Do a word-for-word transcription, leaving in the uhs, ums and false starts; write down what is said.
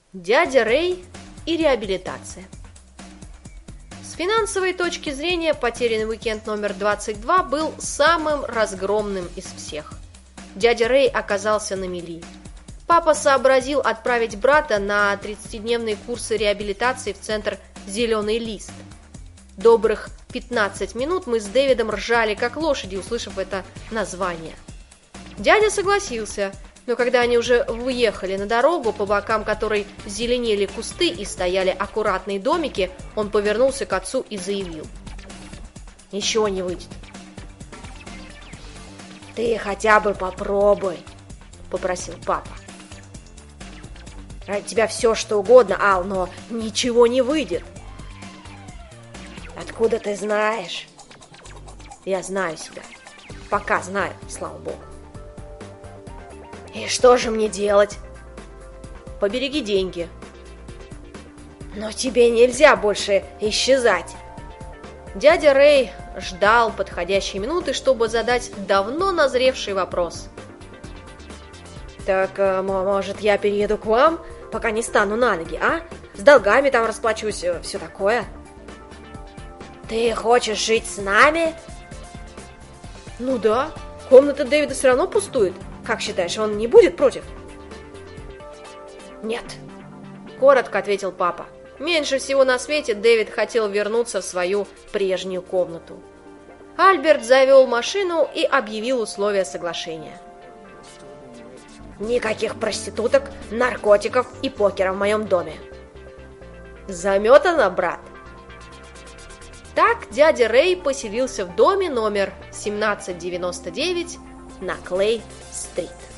Дядя Рэй и реабилитация. С финансовой точки зрения потерянный уикенд номер двадцать два был самым разгромным из всех. Дядя Рэй оказался на мели. Папа сообразил отправить брата на тридцатидневные курсы реабилитации в центр «Зеленый лист». Добрых пятнадцать минут мы с Дэвидом ржали, как лошади, услышав это название. Дядя согласился, но когда они уже выехали на дорогу, по бокам которой зеленели кусты и стояли аккуратные домики, он повернулся к отцу и заявил: «Ничего не выйдет». «Ты хотя бы попробуй», — попросил папа. «Ради тебя все, что угодно, Ал, но ничего не выйдет». «Откуда ты знаешь?» «Я знаю себя. Пока знаю, слава богу». «И что же мне делать?» «Побереги деньги». «Но тебе нельзя больше исчезать». Дядя Рэй ждал подходящей минуты, чтобы задать давно назревший вопрос. «Так, может, я перееду к вам, пока не стану на ноги, а? С долгами там расплачусь, все такое». «Ты хочешь жить с нами?» «Ну да, комната Дэвида все равно пустует. Как считаешь, он не будет против?» «Нет», — коротко ответил папа. Меньше всего на свете Дэвид хотел вернуться в свою прежнюю комнату. Альберт завел машину и объявил условия соглашения. «Никаких проституток, наркотиков и покера в моем доме». «Заметано, брат?» Так дядя Рэй поселился в доме номер семнадцать девяносто девять на Клей-стрит.